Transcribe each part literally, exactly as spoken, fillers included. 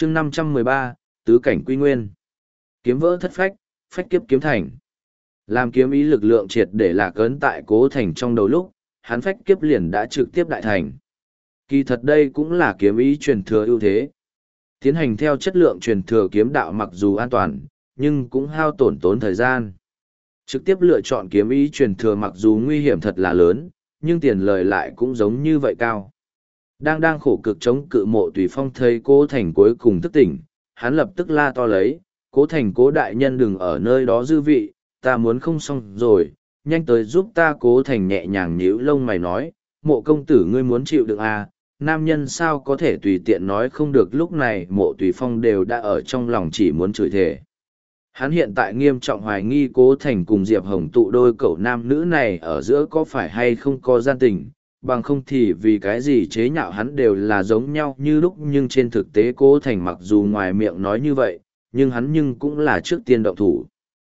chương năm trăm mười ba, tứ cảnh quy nguyên. Kiếm vỡ thất phách, phách kiếp kiếm thành. Làm kiếm ý lực lượng triệt để lạc ấn tại Cố Thành trong đầu lúc, hắn phách kiếp liền đã trực tiếp đại thành. Kỳ thật đây cũng là kiếm ý truyền thừa ưu thế. Tiến hành theo chất lượng truyền thừa kiếm đạo mặc dù an toàn, nhưng cũng hao tổn tốn thời gian. Trực tiếp lựa chọn kiếm ý truyền thừa mặc dù nguy hiểm thật là lớn, nhưng tiền lời lại cũng giống như vậy cao. Đang đang khổ cực chống cự Mộ Tùy Phong thấy Cố Thành cuối cùng thức tỉnh, hắn lập tức la to lấy, Cố Thành Cố đại nhân đừng ở nơi đó dư vị, ta muốn không xong rồi, nhanh tới giúp ta. Cố Thành nhẹ nhàng nhíu lông mày nói, Mộ công tử ngươi muốn chịu đựng à, nam nhân sao có thể tùy tiện nói không được. Lúc này Mộ Tùy Phong đều đã ở trong lòng chỉ muốn chửi thề. Hắn hiện tại nghiêm trọng hoài nghi Cố Thành cùng Diệp Hồng tụ đôi cậu nam nữ này ở giữa có phải hay không có gian tình, bằng không thì vì cái gì chế nhạo hắn đều là giống nhau như lúc. Nhưng trên thực tế Cố Thành mặc dù ngoài miệng nói như vậy, nhưng hắn nhưng cũng là trước tiên động thủ.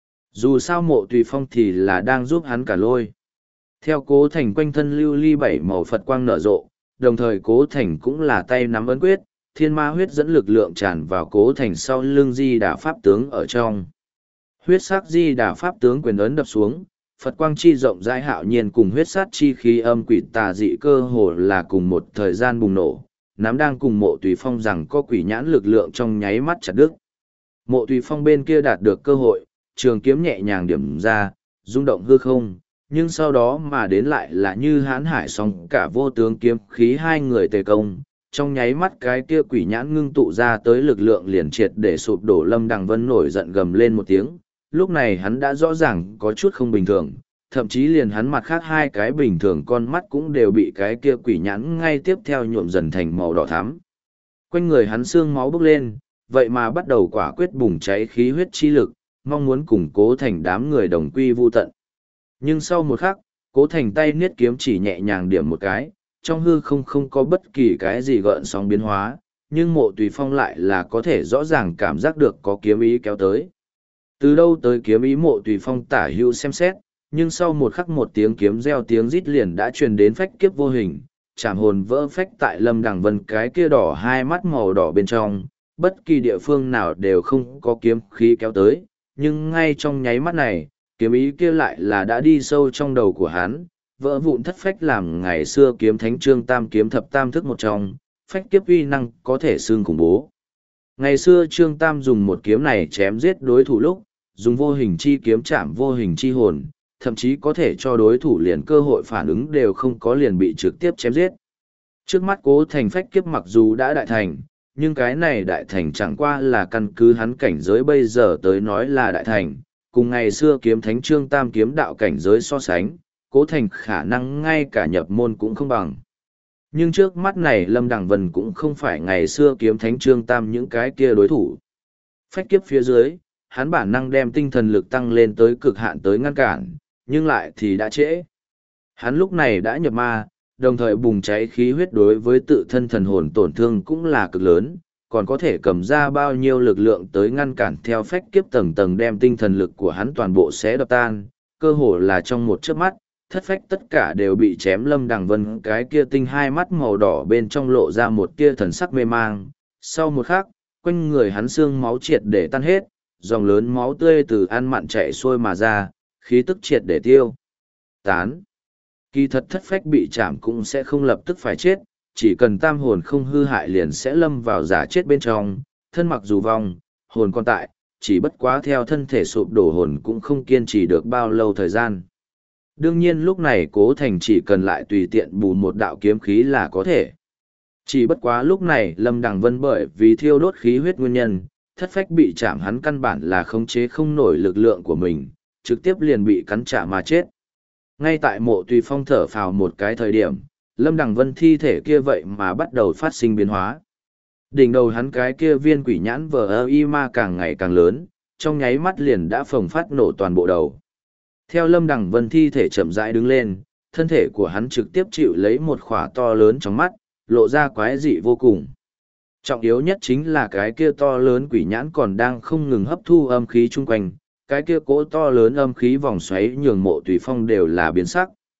Dù sao Mộ Tùy Phong thì là đang giúp hắn cả lôi. Theo Cố Thành quanh thân lưu ly bảy màu Phật quang nở rộ, đồng thời Cố Thành cũng là tay nắm ấn quyết, thiên ma huyết dẫn lực lượng tràn vào Cố Thành sau lưng Di Đà Pháp tướng ở trong. Huyết sắc Di Đà Pháp tướng quyền ấn đập xuống, Phật quang chi rộng rãi hạo nhiên cùng huyết sát chi khí âm quỷ tà dị cơ hồ là cùng một thời gian bùng nổ, nắm đang cùng Mộ Tùy Phong rằng có quỷ nhãn lực lượng trong nháy mắt chặt đứt. Mộ Tùy Phong bên kia đạt được cơ hội, trường kiếm nhẹ nhàng điểm ra, rung động hư không, nhưng sau đó mà đến lại là như hãn hải song cả vô tướng kiếm khí hai người tề công, trong nháy mắt cái kia quỷ nhãn ngưng tụ ra tới lực lượng liền triệt để sụp đổ. Lâm Đằng Vân nổi giận gầm lên một tiếng, lúc này hắn đã rõ ràng có chút không bình thường, thậm chí liền hắn mặt khác hai cái bình thường con mắt cũng đều bị cái kia quỷ nhãn ngay tiếp theo nhuộm dần thành màu đỏ thắm. Quanh người hắn xương máu bốc lên, vậy mà bắt đầu quả quyết bùng cháy khí huyết chi lực, mong muốn củng Cố Thành đám người đồng quy vu tận. Nhưng sau một khắc, Cố Thành tay niết kiếm chỉ nhẹ nhàng điểm một cái, trong hư không không có bất kỳ cái gì gợn sóng biến hóa, nhưng Mộ Tùy Phong lại là có thể rõ ràng cảm giác được có kiếm ý kéo tới. Từ đâu tới kiếm ý Mộ Tùy Phong tả hữu xem xét, nhưng sau một khắc một tiếng kiếm reo tiếng rít liền đã truyền đến phách kiếp vô hình, chạm hồn vỡ phách tại Lâm Đằng Vân cái kia đỏ hai mắt màu đỏ bên trong, bất kỳ địa phương nào đều không có kiếm khí kéo tới, nhưng ngay trong nháy mắt này, kiếm ý kia lại là đã đi sâu trong đầu của hắn, vỡ vụn thất phách làm ngày xưa kiếm thánh trương tam kiếm thập tam thức một trong, phách kiếp uy năng có thể xương khủng bố. Ngày xưa trương tam dùng một kiếm này chém giết đối thủ lúc, dùng vô hình chi kiếm chạm vô hình chi hồn, thậm chí có thể cho đối thủ liền cơ hội phản ứng đều không có liền bị trực tiếp chém giết. Trước mắt Cố Thành phách kiếp mặc dù đã đại thành, nhưng cái này đại thành chẳng qua là căn cứ hắn cảnh giới bây giờ tới nói là đại thành, cùng ngày xưa kiếm thánh trương tam kiếm đạo cảnh giới so sánh, Cố Thành khả năng ngay cả nhập môn cũng không bằng. Nhưng trước mắt này Lâm Đằng Vân cũng không phải ngày xưa kiếm thánh trương tam những cái kia đối thủ. Phách kiếp phía dưới, hắn bản năng đem tinh thần lực tăng lên tới cực hạn tới ngăn cản, nhưng lại thì đã trễ. Hắn lúc này đã nhập ma, đồng thời bùng cháy khí huyết đối với tự thân thần hồn tổn thương cũng là cực lớn, còn có thể cầm ra bao nhiêu lực lượng tới ngăn cản theo phách kiếp tầng tầng đem tinh thần lực của hắn toàn bộ xé đập tan, cơ hồ là trong một chớp mắt, thất phách tất cả đều bị chém. Lâm Đằng Vân cái kia tinh hai mắt màu đỏ bên trong lộ ra một tia thần sắc mê mang, sau một khắc, quanh người hắn xương máu triệt để tan hết, dòng lớn máu tươi từ ăn mặn chảy xuôi mà ra, khí tức triệt để tiêu tán. Kỳ thật thất phách bị chạm cũng sẽ không lập tức phải chết, chỉ cần tam hồn không hư hại liền sẽ lâm vào giả chết bên trong, thân mặc dù vong, hồn còn tại, chỉ bất quá theo thân thể sụp đổ hồn cũng không kiên trì được bao lâu thời gian. Đương nhiên lúc này Cố Thành chỉ cần lại tùy tiện bù một đạo kiếm khí là có thể. Chỉ bất quá lúc này Lâm Đằng Vân bởi vì thiêu đốt khí huyết nguyên nhân, thất phách bị chạm hắn căn bản là khống chế không nổi lực lượng của mình, trực tiếp liền bị cắn trả mà chết. Ngay tại Mộ Tùy Phong thở phào một cái thời điểm, Lâm Đằng Vân thi thể kia vậy mà bắt đầu phát sinh biến hóa. Đỉnh đầu hắn cái kia viên quỷ nhãn vờ ơ y ma càng ngày càng lớn, trong nháy mắt liền đã phồng phát nổ toàn bộ đầu. Theo Lâm Đằng Vân thi thể chậm rãi đứng lên, thân thể của hắn trực tiếp chịu lấy một khỏa to lớn trong mắt, lộ ra quái dị vô cùng. Trọng yếu nhất chính là cái kia to lớn quỷ nhãn còn đang không ngừng hấp thu âm khí chung quanh, cái kia cỗ to lớn âm khí vòng xoáy nhường Mộ Tùy Phong đều là biến sắc.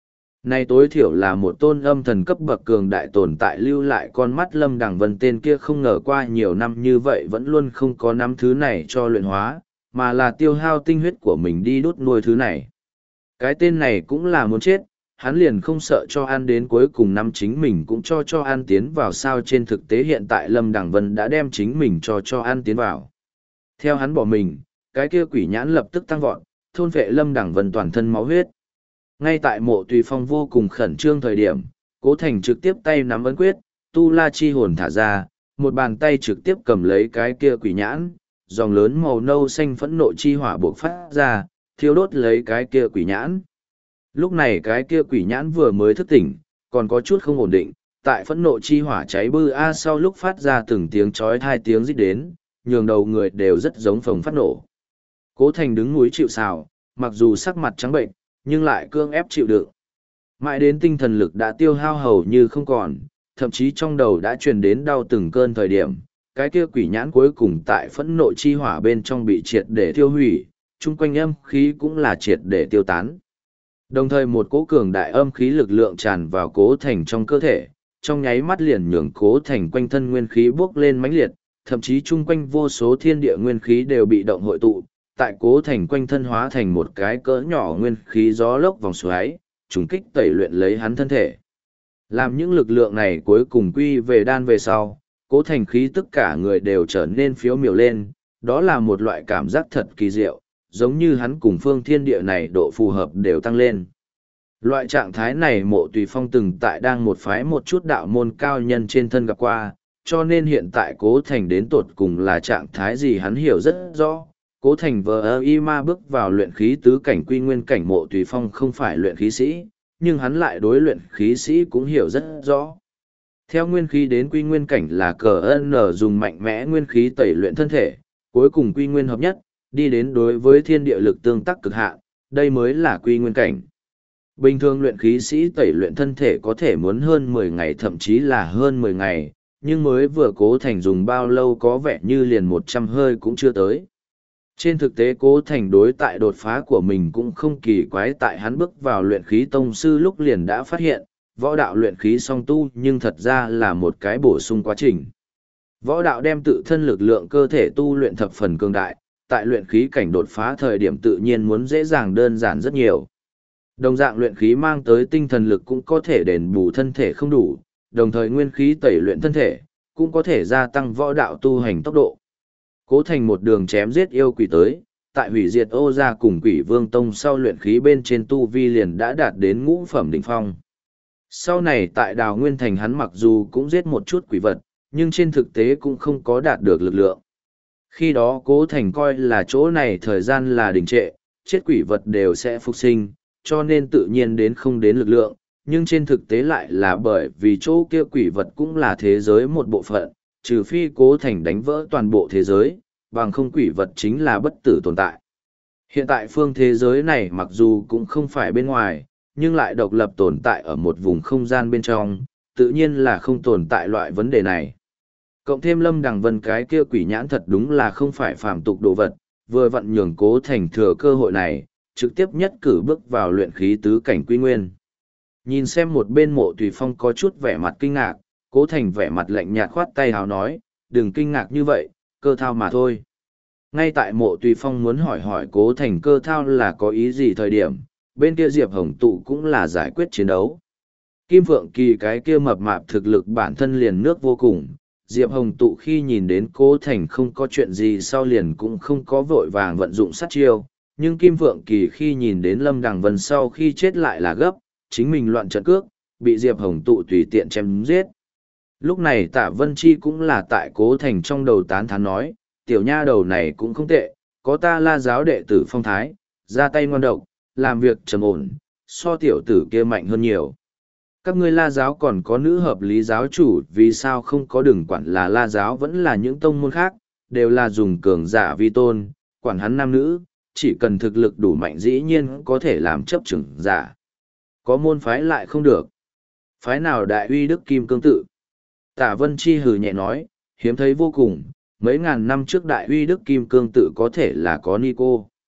Này tối thiểu là một tôn âm thần cấp bậc cường đại tồn tại lưu lại con mắt Lâm Đằng Vân tên kia không ngờ qua nhiều năm như vậy vẫn luôn không có nắm thứ này cho luyện hóa, mà là tiêu hao tinh huyết của mình đi đốt nuôi thứ này. Cái tên này cũng là muốn chết, hắn liền không sợ cho ăn đến cuối cùng năm chính mình cũng cho cho ăn tiến vào sao trên thực tế hiện tại Lâm Đằng Vân đã đem chính mình cho cho ăn tiến vào. Theo hắn bỏ mình, cái kia quỷ nhãn lập tức tăng vọt, thôn vệ Lâm Đằng Vân toàn thân máu huyết. Ngay tại mộ tùy phong vô cùng khẩn trương thời điểm, Cố Thành trực tiếp tay nắm ấn quyết, tu la chi hồn thả ra, một bàn tay trực tiếp cầm lấy cái kia quỷ nhãn, dòng lớn màu nâu xanh phẫn nộ chi hỏa buộc phát ra, thiêu đốt lấy cái kia quỷ nhãn. Lúc này cái kia quỷ nhãn vừa mới thức tỉnh, còn có chút không ổn định, tại phẫn nộ chi hỏa cháy bư a sau lúc phát ra từng tiếng chói hai tiếng rít đến, nhường đầu người đều rất giống phồng phát nổ. Cố Thành đứng núi chịu sào, mặc dù sắc mặt trắng bệnh, nhưng lại cương ép chịu đựng. Mãi đến tinh thần lực đã tiêu hao hầu như không còn, thậm chí trong đầu đã truyền đến đau từng cơn thời điểm, cái kia quỷ nhãn cuối cùng tại phẫn nộ chi hỏa bên trong bị triệt để tiêu hủy, chung quanh âm khí cũng là triệt để tiêu tán. Đồng thời một cỗ cường đại âm khí lực lượng tràn vào Cố Thành trong cơ thể, trong nháy mắt liền nhường Cố Thành quanh thân nguyên khí bốc lên mãnh liệt, thậm chí chung quanh vô số thiên địa nguyên khí đều bị động hội tụ, tại Cố Thành quanh thân hóa thành một cái cỡ nhỏ nguyên khí gió lốc vòng xoáy, trùng kích tẩy luyện lấy hắn thân thể. Làm những lực lượng này cuối cùng quy về đan về sau, Cố Thành khí tất cả người đều trở nên phiếu miểu lên, đó là một loại cảm giác thật kỳ diệu, giống như hắn cùng phương thiên địa này độ phù hợp đều tăng lên. Loại trạng thái này mộ tùy phong từng tại đang một phái một chút đạo môn cao nhân trên thân gặp qua, cho nên hiện tại Cố Thành đến tột cùng là trạng thái gì hắn hiểu rất rõ. Cố Thành vờ y ma bước vào luyện khí tứ cảnh quy nguyên cảnh mộ tùy phong không phải luyện khí sĩ, nhưng hắn lại đối luyện khí sĩ cũng hiểu rất rõ. Theo nguyên khí đến quy nguyên cảnh là cờ ân nở dùng mạnh mẽ nguyên khí tẩy luyện thân thể, cuối cùng quy nguyên hợp nhất, đi đến đối với thiên địa lực tương tác cực hạn, đây mới là quy nguyên cảnh. Bình thường luyện khí sĩ tẩy luyện thân thể có thể muốn hơn mười ngày thậm chí là hơn mười ngày, nhưng mới vừa Cố Thành dùng bao lâu có vẻ như liền một trăm hơi cũng chưa tới. Trên thực tế Cố Thành đối tại đột phá của mình cũng không kỳ quái tại hắn bước vào luyện khí tông sư lúc liền đã phát hiện, võ đạo luyện khí song tu nhưng thật ra là một cái bổ sung quá trình. Võ đạo đem tự thân lực lượng cơ thể tu luyện thập phần cường đại, tại luyện khí cảnh đột phá thời điểm tự nhiên muốn dễ dàng đơn giản rất nhiều. Đồng dạng luyện khí mang tới tinh thần lực cũng có thể đền bù thân thể không đủ, đồng thời nguyên khí tẩy luyện thân thể, cũng có thể gia tăng võ đạo tu hành tốc độ. Cố Thành một đường chém giết yêu quỷ tới, tại hủy diệt ô gia cùng quỷ vương tông sau luyện khí bên trên tu vi liền đã đạt đến ngũ phẩm đỉnh phong. Sau này tại đào nguyên thành hắn mặc dù cũng giết một chút quỷ vật, nhưng trên thực tế cũng không có đạt được lực lượng. Khi đó Cố Thành coi là chỗ này thời gian là đình trệ, chết quỷ vật đều sẽ phục sinh, cho nên tự nhiên đến không đến lực lượng, nhưng trên thực tế lại là bởi vì chỗ kia quỷ vật cũng là thế giới một bộ phận, trừ phi Cố Thành đánh vỡ toàn bộ thế giới, bằng không quỷ vật chính là bất tử tồn tại. Hiện tại phương thế giới này mặc dù cũng không phải bên ngoài, nhưng lại độc lập tồn tại ở một vùng không gian bên trong, tự nhiên là không tồn tại loại vấn đề này. Cộng thêm Lâm Đằng Vân cái kia quỷ nhãn thật đúng là không phải phàm tục đồ vật, vừa vặn nhường Cố Thành thừa cơ hội này, trực tiếp nhất cử bước vào luyện khí tứ cảnh quy nguyên. Nhìn xem một bên mộ tùy phong có chút vẻ mặt kinh ngạc, Cố Thành vẻ mặt lạnh nhạt khoát tay hào nói, đừng kinh ngạc như vậy, cơ thao mà thôi. Ngay tại mộ tùy phong muốn hỏi hỏi Cố Thành cơ thao là có ý gì thời điểm, bên kia Diệp Hồng Tụ cũng là giải quyết chiến đấu. Kim Phượng Kỳ cái kia mập mạp thực lực bản thân liền nước vô cùng, Diệp Hồng Tụ khi nhìn đến Cố Thành không có chuyện gì sau liền cũng không có vội vàng vận dụng sát chiêu, nhưng Kim Phượng Kỳ khi nhìn đến Lâm Đằng Vân sau khi chết lại là gấp, chính mình loạn trận cước, bị Diệp Hồng Tụ tùy tiện chém giết. Lúc này Tạ Vân Chi cũng là tại Cố Thành trong đầu tán thán nói, tiểu nha đầu này cũng không tệ, có ta La giáo đệ tử phong thái, ra tay ngoan độc, làm việc trầm ổn, so tiểu tử kia mạnh hơn nhiều. Các ngươi La giáo còn có nữ hợp lý giáo chủ, vì sao không có đừng quản là La giáo vẫn là những tông môn khác, đều là dùng cường giả vi tôn, quản hắn nam nữ, chỉ cần thực lực đủ mạnh dĩ nhiên có thể làm chấp trưởng giả. Có môn phái lại không được. Phái nào đại uy đức kim cương tự? Tả Vân Chi hừ nhẹ nói, hiếm thấy vô cùng, mấy ngàn năm trước đại uy đức kim cương tự có thể là có Nico.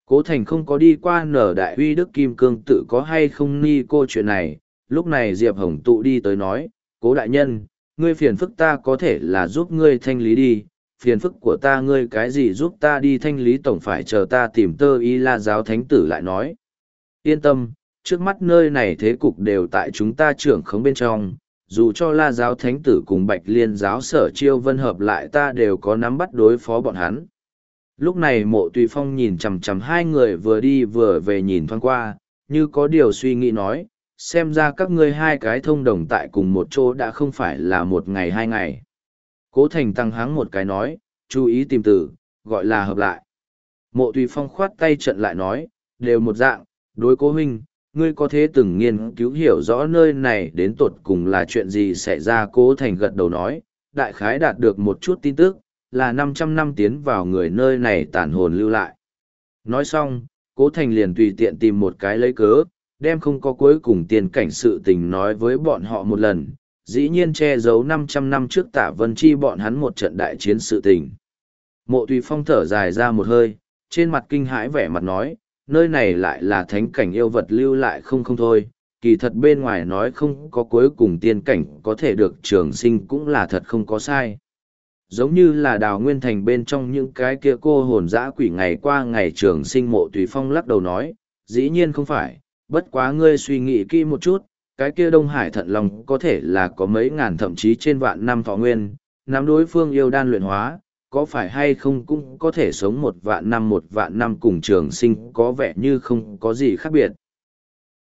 Cố Thành không có đi qua nở đại uy đức kim cương tự có hay không ni cô chuyện này, lúc này Diệp Hồng tụ đi tới nói, cố đại nhân, ngươi phiền phức ta có thể là giúp ngươi thanh lý đi, phiền phức của ta ngươi cái gì giúp ta đi thanh lý tổng phải chờ ta tìm tơ y la giáo thánh tử lại nói. Yên tâm, trước mắt nơi này thế cục đều tại chúng ta trưởng khống bên trong, dù cho la giáo thánh tử cùng bạch liên giáo sở chiêu vân hợp lại ta đều có nắm bắt đối phó bọn hắn. Lúc này mộ tùy phong nhìn chằm chằm hai người vừa đi vừa về nhìn thoáng qua, như có điều suy nghĩ nói, xem ra các ngươi hai cái thông đồng tại cùng một chỗ đã không phải là một ngày hai ngày. Cố Thành tăng háng một cái nói, chú ý tìm từ, gọi là hợp lại. Mộ tùy phong khoát tay trận lại nói, đều một dạng, đối cố huynh, ngươi có thế từng nghiên cứu hiểu rõ nơi này đến tột cùng là chuyện gì xảy ra. Cố Thành gật đầu nói, đại khái đạt được một chút tin tức, là năm trăm năm tiến vào người nơi này tản hồn lưu lại. Nói xong, Cố Thành liền tùy tiện tìm một cái lấy cớ, đem không có cuối cùng tiền cảnh sự tình nói với bọn họ một lần, dĩ nhiên che giấu năm trăm năm trước Tả Vân Chi bọn hắn một trận đại chiến sự tình. Mộ Tùy Phong thở dài ra một hơi, trên mặt kinh hãi vẻ mặt nói, nơi này lại là thánh cảnh yêu vật lưu lại không không thôi, kỳ thật bên ngoài nói không có cuối cùng tiên cảnh có thể được trường sinh cũng là thật không có sai. Giống như là đào nguyên thành bên trong những cái kia cô hồn dã quỷ ngày qua ngày trường sinh. Mộ Tùy Phong lắc đầu nói, dĩ nhiên không phải, bất quá ngươi suy nghĩ kỹ một chút, cái kia Đông Hải Thận Long có thể là có mấy ngàn thậm chí trên vạn năm thọ nguyên, nắm đối phương yêu đan luyện hóa, có phải hay không cũng có thể sống một vạn năm một vạn năm cùng trường sinh có vẻ như không có gì khác biệt.